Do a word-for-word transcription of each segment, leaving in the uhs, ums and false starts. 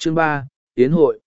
Chương ba Yến hội.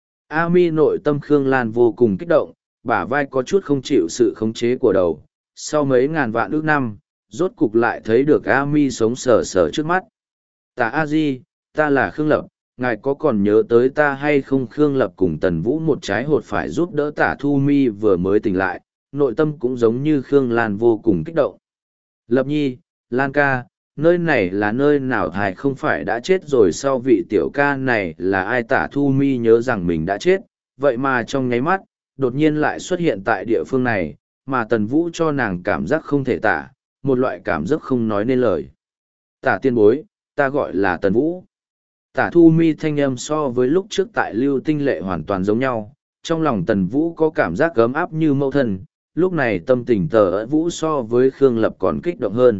A Mi nội tâm Khương Lan vô cùng kích động, bả vai có chút không chịu sự khống chế của đầu. Sau mấy ngàn vạn ước năm, rốt cục lại thấy được A Mi sống sờ sờ trước mắt. Tả A Di, ta là Khương Lập, ngài có còn nhớ tới ta hay không? Khương Lập cùng Tần Vũ một trái hột phải giúp đỡ Tả Thu Mi vừa mới tỉnh lại, nội tâm cũng giống như Khương Lan vô cùng kích động. Lập Nhi, Lan ca, nơi này là nơi nào? Thài không phải đã chết rồi? Sau vị tiểu ca này là ai? Tả Thu Mi nhớ rằng mình đã chết, vậy mà trong nháy mắt, đột nhiên lại xuất hiện tại địa phương này, mà Tần Vũ cho nàng cảm giác không thể tả, một loại cảm giác không nói nên lời. Tả tiên bối, ta gọi là Tần Vũ. Tả Thu Mi thanh âm so với lúc trước tại Lưu Tinh Lệ hoàn toàn giống nhau, trong lòng Tần Vũ có cảm giác gấm áp như mẫu thân, lúc này tâm tình tờ ỡ Vũ so với Khương Lập còn kích động hơn.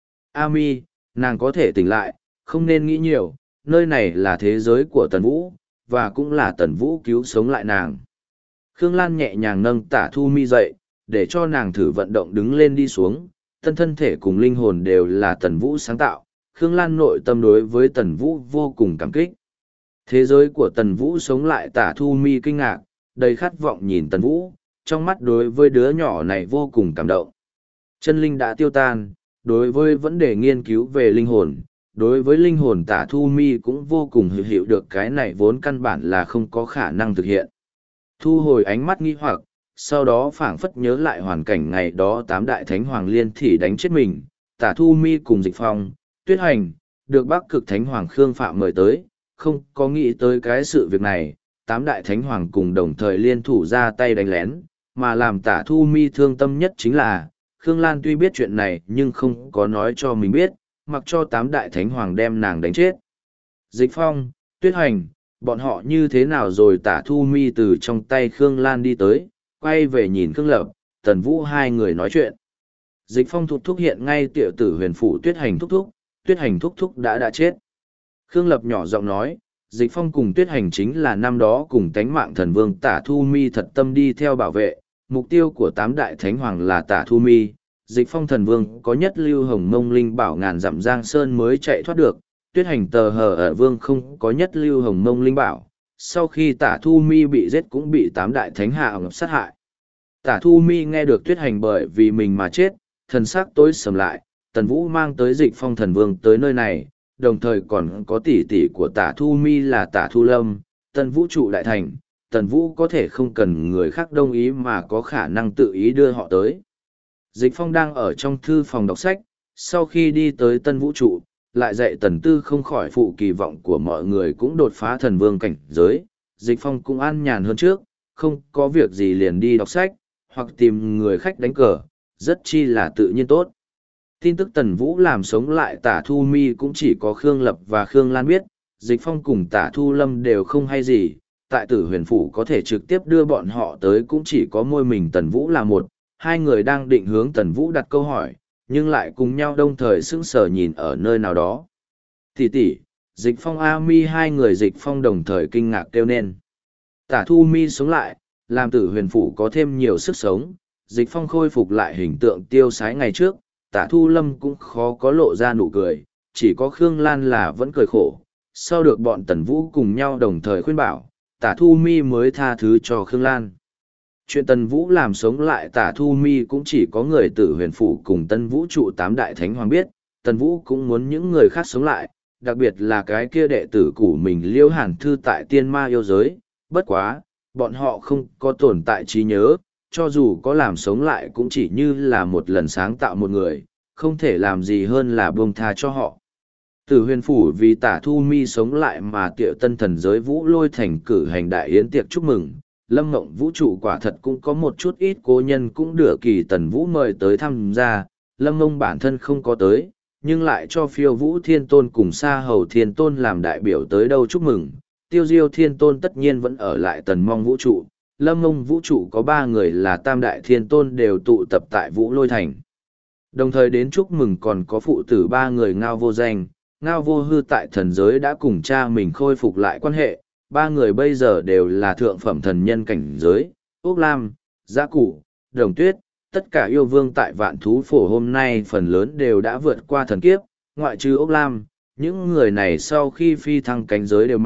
A Mi, nàng có thể tỉnh lại, không nên nghĩ nhiều, nơi này là thế giới của Tần Vũ, và cũng là Tần Vũ cứu sống lại nàng. Khương Lan nhẹ nhàng nâng Tả Thu Mi dậy, để cho nàng thử vận động đứng lên đi xuống, thân thân thể cùng linh hồn đều là Tần Vũ sáng tạo. Khương Lan nội tâm đối với Tần Vũ vô cùng cảm kích. Thế giới của Tần Vũ sống lại. Tả Thu Mi kinh ngạc, đầy khát vọng nhìn Tần Vũ, trong mắt đối với đứa nhỏ này vô cùng cảm động. Chân linh đã tiêu tan, đối với vấn đề nghiên cứu về linh hồn, đối với linh hồn Tả Thu Mi cũng vô cùng hiểu hiểu được cái này vốn căn bản là không có khả năng thực hiện. Thu hồi ánh mắt nghi hoặc, sau đó phảng phất nhớ lại hoàn cảnh ngày đó tám đại thánh hoàng liên thị đánh chết mình, Tả Thu Mi cùng Dịch Phong, Tuyết Hành, được Bắc Cực Thánh Hoàng Khương Phạm mời tới, không có nghĩ tới cái sự việc này, tám đại thánh hoàng cùng đồng thời liên thủ ra tay đánh lén, mà làm Tả Thu Mi thương tâm nhất chính là, Khương Lan tuy biết chuyện này nhưng không có nói cho mình biết, mặc cho tám đại thánh hoàng đem nàng đánh chết. Dịch Phong, Tuyết Hành, bọn họ như thế nào rồi? Tả Thu Mi từ trong tay Khương Lan đi tới, quay về nhìn Khương Lập, Tần Vũ hai người nói chuyện. Dịch Phong thúc thúc hiện ngay tiểu tử huyền phủ. Tuyết Hành thúc thúc, Tuyết Hành thúc thúc đã đã chết. Khương Lập nhỏ giọng nói, Dịch Phong cùng Tuyết Hành chính là năm đó cùng tánh mạng thần vương. Tả Thu Mi thật tâm đi theo bảo vệ, mục tiêu của tám đại thánh hoàng là Tả Thu Mi. Dịch Phong thần vương có nhất lưu hồng mông linh bảo ngàn dặm giang sơn mới chạy thoát được, Tuyết Hành tờ hờ ở vương không có nhất lưu hồng mông linh bảo. Sau khi Tả Thu Mi bị giết cũng bị tám đại thánh hạ ngập sát hại. Tả Thu Mi nghe được Tuyết Hành bởi vì mình mà chết, thần sắc tối sầm lại. Tần Vũ mang tới Dịch Phong thần vương tới nơi này, đồng thời còn có tỷ tỷ của Tả Thu Mi là Tả Thu Lâm, Tần Vũ trụ đại thành. Tần Vũ có thể không cần người khác đồng ý mà có khả năng tự ý đưa họ tới. Dịch Phong đang ở trong thư phòng đọc sách, sau khi đi tới Tân Vũ trụ, lại dạy Tần Tư không khỏi phụ kỳ vọng của mọi người cũng đột phá thần vương cảnh giới. Dịch Phong cũng an nhàn hơn trước, không có việc gì liền đi đọc sách, hoặc tìm người khách đánh cờ, rất chi là tự nhiên tốt. Tin tức Tần Vũ làm sống lại Tả Thu Mi cũng chỉ có Khương Lập và Khương Lan biết, Dịch Phong cùng Tả Thu Lâm đều không hay gì, tại Tử Huyền Phủ có thể trực tiếp đưa bọn họ tới cũng chỉ có môi mình Tần Vũ là một. Hai người đang định hướng Tần Vũ đặt câu hỏi, nhưng lại cùng nhau đồng thời sững sờ nhìn ở nơi nào đó. Tỷ tỷ, Dịch Phong A Mi, hai người Dịch Phong đồng thời kinh ngạc kêu lên. Tả Thu Mi sống lại, làm Tử Huyền Phủ có thêm nhiều sức sống, Dịch Phong khôi phục lại hình tượng tiêu sái ngày trước. Tả Thu Lâm cũng khó có lộ ra nụ cười, chỉ có Khương Lan là vẫn cười khổ. Sau được bọn Tần Vũ cùng nhau đồng thời khuyên bảo, Tả Thu Mi mới tha thứ cho Khương Lan. Chuyện Tần Vũ làm sống lại Tả Thu Mi cũng chỉ có người Tử Huyền Phủ cùng Tân Vũ trụ tám đại thánh hoàng biết, Tần Vũ cũng muốn những người khác sống lại, đặc biệt là cái kia đệ tử của mình Liêu Hàn Thư tại Tiên Ma yêu giới. Bất quá, bọn họ không có tồn tại trí nhớ, cho dù có làm sống lại cũng chỉ như là một lần sáng tạo một người, không thể làm gì hơn là buông tha cho họ. Tử Huyền Phủ vì Tả Thu Mi sống lại mà Tiệu Tân thần giới Vũ Lôi Thành cử hành đại yến tiệc chúc mừng. Lâm Mộng Vũ trụ quả thật cũng có một chút ít cố nhân cũng được kỳ Tần Vũ mời tới tham gia. Lâm Mông bản thân không có tới, nhưng lại cho Phiêu Vũ Thiên Tôn cùng Sa Hầu Thiên Tôn làm đại biểu tới đâu chúc mừng. Tiêu Diêu Thiên Tôn tất nhiên vẫn ở lại Tần Mong Vũ trụ. Lâm Mông Vũ trụ có ba người là Tam Đại Thiên Tôn đều tụ tập tại Vũ Lôi Thành. Đồng thời đến chúc mừng còn có phụ tử ba người Ngao Vô Danh, Ngao Vô Hư tại thần giới đã cùng cha mình khôi phục lại quan hệ. Ba người bây giờ đều là thượng phẩm thần nhân cảnh giới, Úc Lam, Giã Cụ, Đồng Tuyết, tất cả yêu vương tại vạn thú phổ hôm nay phần lớn đều đã vượt qua thần kiếp, ngoại trừ Úc Lam, những người này sau khi phi thăng cánh giới đều mạnh,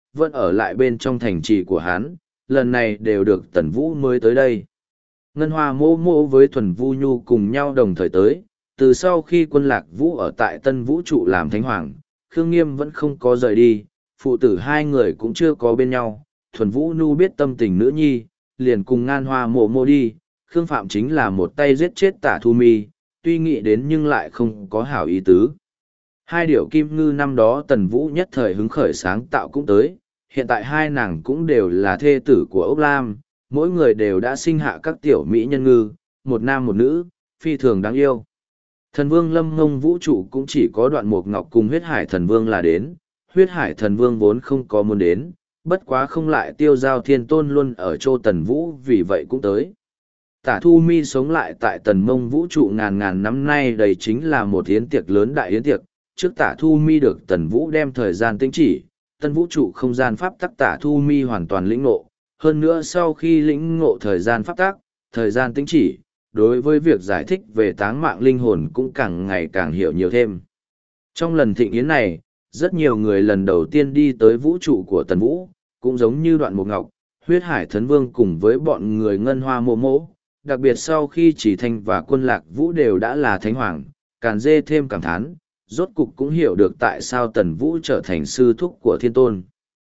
vẫn ở lại bên trong thành trì của hắn, lần này đều được Tần Vũ mới tới đây. Ngân Hoa mô mô với Thuần Vu Nhu cùng nhau đồng thời tới, từ sau khi quân Lạc Vũ ở tại Tân Vũ trụ làm thánh hoàng, Khương Nghiêm vẫn không có rời đi, phụ tử hai người cũng chưa có bên nhau. Thuần Vũ Nhu biết tâm tình nữ nhi, liền cùng Ngân Hoa mô mô đi, Khương Phạm chính là một tay giết chết Tả Thu Mi, tuy nghĩ đến nhưng lại không có hảo ý tứ. Hai điểu kim ngư năm đó Tần Vũ nhất thời hứng khởi sáng tạo cũng tới, hiện tại hai nàng cũng đều là thê tử của Ốc Lam, mỗi người đều đã sinh hạ các tiểu mỹ nhân ngư, một nam một nữ, phi thường đáng yêu. Thần vương Lâm Ngông vũ trụ cũng chỉ có Đoạn Mục Ngọc cùng huyết hải thần vương là đến, huyết hải thần vương vốn không có muốn đến, bất quá không lại tiêu giao thiên tôn luôn ở chỗ Tần Vũ vì vậy cũng tới. Tả Thu Mi sống lại tại Tần Mông vũ trụ ngàn ngàn năm nay, đây chính là một yến tiệc lớn đại yến tiệc. Trước Tả Thu Mi được Tần Vũ đem thời gian tinh chỉ, Tân vũ trụ không gian pháp tắc Tả Thu Mi hoàn toàn lĩnh ngộ. Hơn nữa sau khi lĩnh ngộ thời gian pháp tắc, thời gian tinh chỉ, đối với việc giải thích về táng mạng linh hồn cũng càng ngày càng hiểu nhiều thêm. Trong lần thịnh yến này, rất nhiều người lần đầu tiên đi tới vũ trụ của Tần Vũ, cũng giống như Đoạn Mục Ngọc, huyết hải thần vương cùng với bọn người Ngân Hoa mộ mộ. Đặc biệt sau khi Chỉ Thanh và quân Lạc Vũ đều đã là thánh hoàng, Càn Dê thêm cảm thán, rốt cục cũng hiểu được tại sao Tần Vũ trở thành sư thúc của thiên tôn.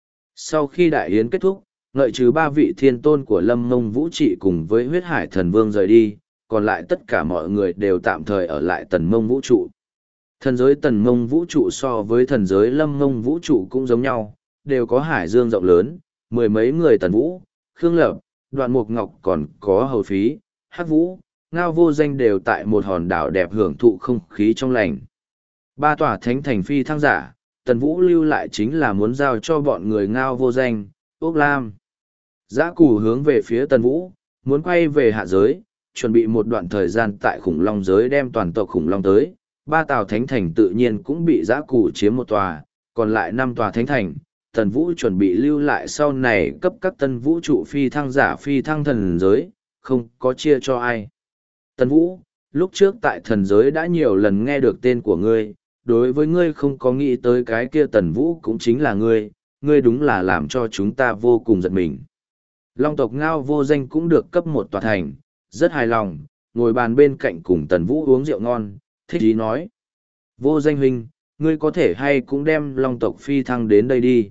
Sau khi đại yến kết thúc, ngợi trừ ba vị thiên tôn của Lâm Ngông vũ trị cùng với huyết hải thần vương rời đi, còn lại tất cả mọi người đều tạm thời ở lại Tần Mông vũ trụ. Thần giới Tần Mông vũ trụ so với thần giới Lâm Ngông vũ trụ cũng giống nhau, đều có hải dương rộng lớn, mười mấy người Tần Vũ, Khương Lập, Đoạn Mục Ngọc còn có Hầu Phí, Hắc Vũ, Ngao Vô Danh đều tại một hòn đảo đẹp hưởng thụ không khí trong lành. Ba tòa thánh thành phi thăng giả, Tần Vũ lưu lại chính là muốn giao cho bọn người Ngao Vô Danh, Ốc Lam. Dã Cù hướng về phía Tần Vũ, muốn quay về hạ giới, chuẩn bị một đoạn thời gian tại khủng long giới đem toàn tộc khủng long tới. Ba tòa thánh thành tự nhiên cũng bị Dã Cù chiếm một tòa, còn lại năm tòa thánh thành. Tần Vũ chuẩn bị lưu lại sau này cấp các tân vũ trụ phi thăng giả phi thăng thần giới, không có chia cho ai. Tần Vũ, lúc trước tại thần giới đã nhiều lần nghe được tên của ngươi, đối với ngươi không có nghĩ tới cái kia Tần Vũ cũng chính là ngươi, ngươi đúng là làm cho chúng ta vô cùng giật mình. Long tộc Ngao Vô Danh cũng được cấp một tòa thành, rất hài lòng, ngồi bàn bên cạnh cùng Tần Vũ uống rượu ngon, thích ý nói. Vô Danh huynh, ngươi có thể hay cũng đem Long tộc phi thăng đến đây đi.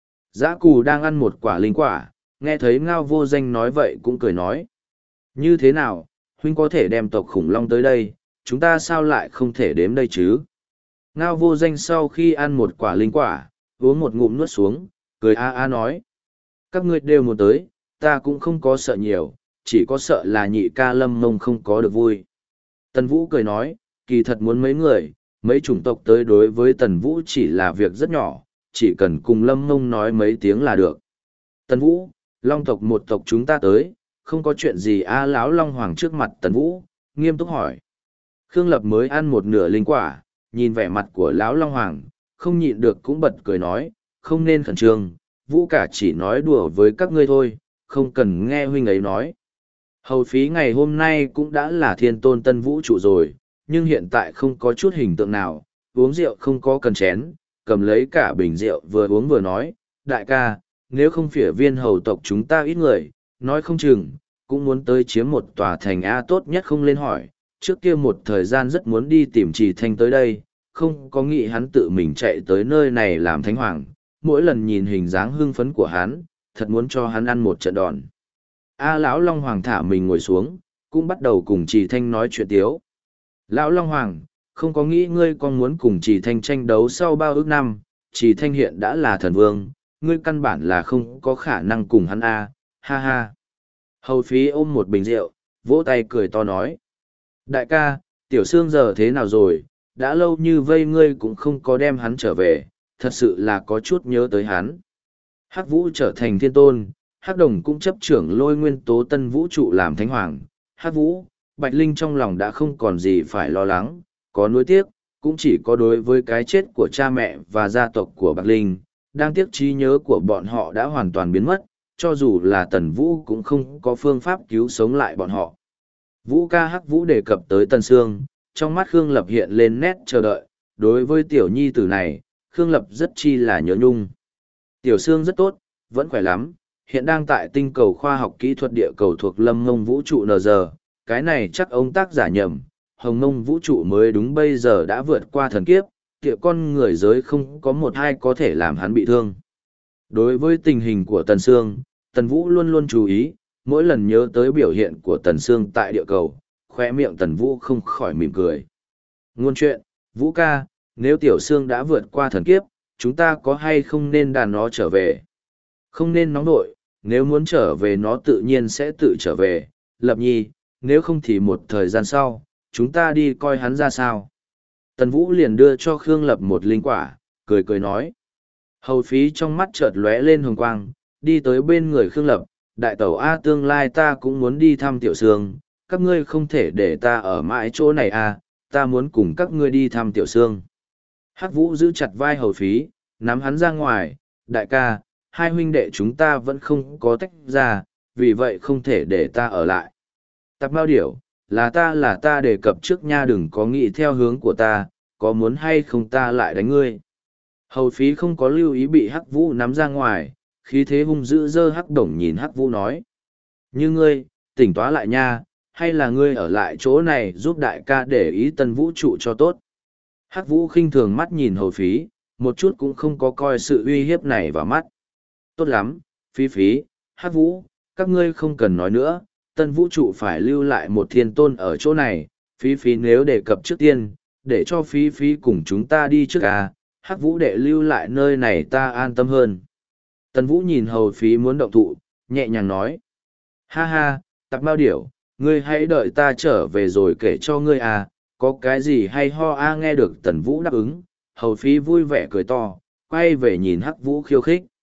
Dã Cù đang ăn một quả linh quả, nghe thấy Ngao Vô Danh nói vậy cũng cười nói. Như thế nào, huynh có thể đem tộc khủng long tới đây, chúng ta sao lại không thể đếm đây chứ? Ngao Vô Danh sau khi ăn một quả linh quả, uống một ngụm nuốt xuống, cười a a nói. Các ngươi đều muốn tới, ta cũng không có sợ nhiều, chỉ có sợ là nhị ca Lâm Mông không có được vui. Tần Vũ cười nói, kỳ thật muốn mấy người, mấy chủng tộc tới đối với Tần Vũ chỉ là việc rất nhỏ, chỉ cần cùng Lâm Mông nói mấy tiếng là được. Tần Vũ, Long tộc một tộc chúng ta tới, không có chuyện gì a lão Long Hoàng trước mặt Tần Vũ, nghiêm túc hỏi. Khương Lập mới ăn một nửa linh quả, nhìn vẻ mặt của lão Long Hoàng, không nhịn được cũng bật cười nói, không nên khẩn trương, Vũ cả chỉ nói đùa với các ngươi thôi, không cần nghe huynh ấy nói. Hầu Phí ngày hôm nay cũng đã là thiên tôn Tân Vũ trụ rồi, nhưng hiện tại không có chút hình tượng nào, uống rượu không có cần chén, cầm lấy cả bình rượu vừa uống vừa nói, đại ca, nếu không phỉa viên hầu tộc chúng ta ít người, nói không chừng, cũng muốn tới chiếm một tòa thành A tốt nhất không lên hỏi, trước kia một thời gian rất muốn đi tìm Trì Thanh tới đây, không có nghĩ hắn tự mình chạy tới nơi này làm thánh hoàng, mỗi lần nhìn hình dáng hưng phấn của hắn, thật muốn cho hắn ăn một trận đòn. A lão Long Hoàng thả mình ngồi xuống, cũng bắt đầu cùng Trì Thanh nói chuyện tiếu. Lão Long Hoàng, không có nghĩ ngươi còn muốn cùng Trì Thanh tranh đấu sau bao ước năm, Trì Thanh hiện đã là thần vương, ngươi căn bản là không có khả năng cùng hắn A, ha ha. Hầu Phí ôm một bình rượu, vỗ tay cười to nói. Đại ca, Tiểu Sương giờ thế nào rồi, đã lâu như vây ngươi cũng không có đem hắn trở về, thật sự là có chút nhớ tới hắn. Hắc Vũ trở thành thiên tôn, Hắc Đồng cũng chấp trưởng Lôi nguyên tố Tân vũ trụ làm thánh hoàng. Hắc Vũ, Bạch Linh trong lòng đã không còn gì phải lo lắng, có nuối tiếc, cũng chỉ có đối với cái chết của cha mẹ và gia tộc của Bạch Linh, đang tiếc trí nhớ của bọn họ đã hoàn toàn biến mất, cho dù là Tần Vũ cũng không có phương pháp cứu sống lại bọn họ. Vũ ca Hắc Vũ đề cập tới Tần Sương, trong mắt Khương Lập hiện lên nét chờ đợi, đối với tiểu nhi tử này, Khương Lập rất chi là nhớ nhung. Tiểu Sương rất tốt, vẫn khỏe lắm, hiện đang tại tinh cầu khoa học kỹ thuật địa cầu thuộc Lâm Ngông vũ trụ en giê, cái này chắc ông tác giả nhầm, Hồng Ngông vũ trụ mới đúng bây giờ đã vượt qua thần kiếp, địa con người giới không có một ai có thể làm hắn bị thương. Đối với tình hình của Tần Sương, Tần Vũ luôn luôn chú ý, mỗi lần nhớ tới biểu hiện của Tần Sương tại địa cầu, khoe miệng Tần Vũ không khỏi mỉm cười. Ngôn chuyện, Vũ ca, nếu Tiểu Sương đã vượt qua thần kiếp, chúng ta có hay không nên đàn nó trở về? Không nên nóng nội, nếu muốn trở về nó tự nhiên sẽ tự trở về, Lập Nhi, nếu không thì một thời gian sau, chúng ta đi coi hắn ra sao. Tần Vũ liền đưa cho Khương Lập một linh quả, cười cười nói. Hầu phí trong mắt chợt lóe lên hồng quang, đi tới bên người Khương Lập, đại tẩu A, tương lai ta cũng muốn đi thăm Tiểu Sương, các ngươi không thể để ta ở mãi chỗ này à, ta muốn cùng các ngươi đi thăm Tiểu Sương. Hắc Vũ giữ chặt vai hầu phí, nắm hắn ra ngoài, đại ca, hai huynh đệ chúng ta vẫn không có tách ra, vì vậy không thể để ta ở lại. Tạp Mao Điểu, là ta là ta đề cập trước nha, đừng có nghĩ theo hướng của ta, có muốn hay không ta lại đánh ngươi. Hầu phí không có lưu ý bị Hắc Vũ nắm ra ngoài, khí thế hung dữ dơ Hắc Đồng nhìn Hắc Vũ nói. Như ngươi, tỉnh táo lại nha, hay là ngươi ở lại chỗ này giúp đại ca để ý Tân vũ trụ cho tốt. Hắc Vũ khinh thường mắt nhìn hầu phí, một chút cũng không có coi sự uy hiếp này vào mắt. Tốt lắm, phí phí, Hắc Vũ, các ngươi không cần nói nữa, Tân vũ trụ phải lưu lại một thiên tôn ở chỗ này, phí phí nếu đề cập trước tiên, để cho phí phí cùng chúng ta đi trước à, Hắc Vũ đệ lưu lại nơi này ta an tâm hơn. Tân vũ nhìn hầu phí muốn động thụ, nhẹ nhàng nói. Ha ha, Tạp Mao Điểu, ngươi hãy đợi ta trở về rồi kể cho ngươi à, có cái gì hay ho a. Nghe được Tần Vũ đáp ứng, hầu phí vui vẻ cười to, quay về nhìn Hắc Vũ khiêu khích.